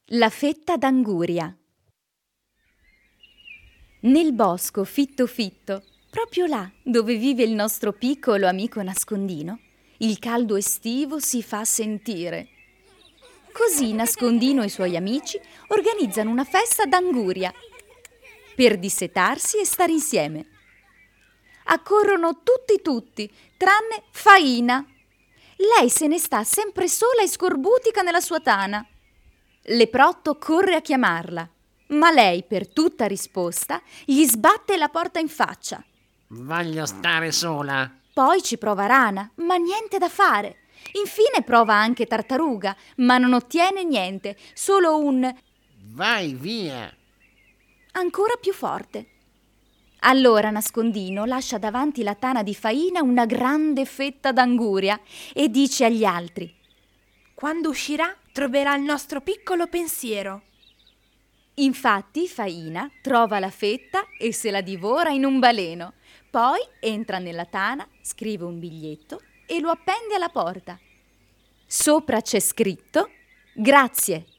La fetta d'anguria. Nel bosco fitto fitto, proprio là dove vive il nostro piccolo amico nascondino, il caldo estivo si fa sentire. Così Nascondino e i suoi amici organizzano una festa d'anguria per dissetarsi e stare insieme. Accorrono tutti, tranne Faina. Lei se ne sta sempre sola e scorbutica nella sua tana. Leprotto corre a chiamarla, ma lei, per tutta risposta, gli sbatte la porta in faccia. Voglio stare sola. Poi ci prova Rana, ma niente da fare. Infine prova anche Tartaruga, ma non ottiene niente, solo un Vai via. ancora più forte. Allora Nascondino lascia davanti la tana di Faina una grande fetta d'anguria e dice agli altri: Quando uscirà troverà il nostro piccolo pensiero. Infatti Faina trova la fetta e se la divora in un baleno. Poi entra nella tana, scrive un biglietto e lo appende alla porta. Sopra c'è scritto: Grazie.